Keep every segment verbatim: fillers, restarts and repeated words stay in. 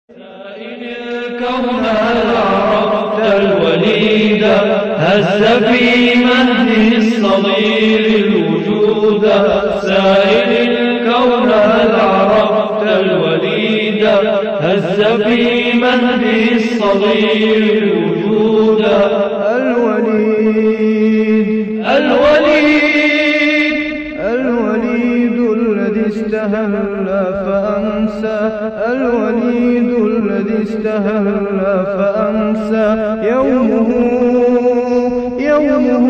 سائل الكون هل عرفت الوليد هز في مهده الصغير الوجود. سائل الكون هل عرفت الوليد هز في مهده الصغير الوجود. الوليد الوليد الوليد الذي استهل فأنسى، الوليد الذي استهل فأنسى يومه يومه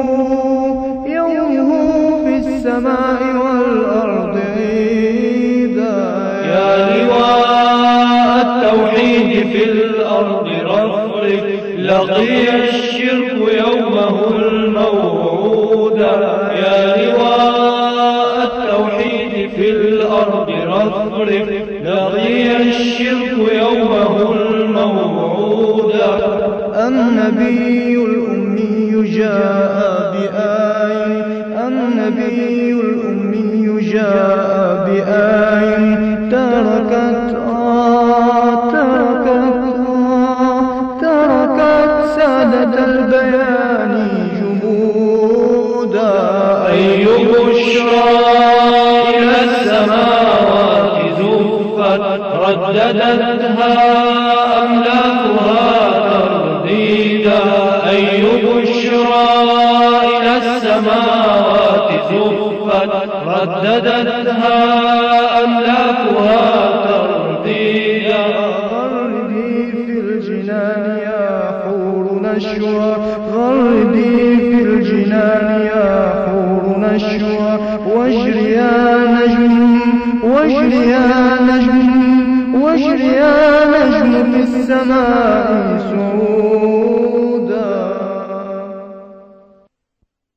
يومه في السماء والأرض عيدا. يا لواء التوحيد في الأرض رفرف، لقي الشرك يومه الموعود. يا لواء التوحيد في الأرض رفرف، لقي الشرك يومه الموعود. النبي الأمي جاء بآي، النبي الأمي جاء بآي تركت آه تركت آه تركت سادة البيان جمودا. أي بشرى إلى السماوات زفت، رددتها أملاكها ترديدا. أي بشرى إلى السماوات زفت، رددتها أملاكها ترديدا. غردي في الجنان يا حور نشوى، غردي في الجنان يا حور نشوى. واجري يا نجم واجري يا نجم واجري يا نجم في السماء سعودا.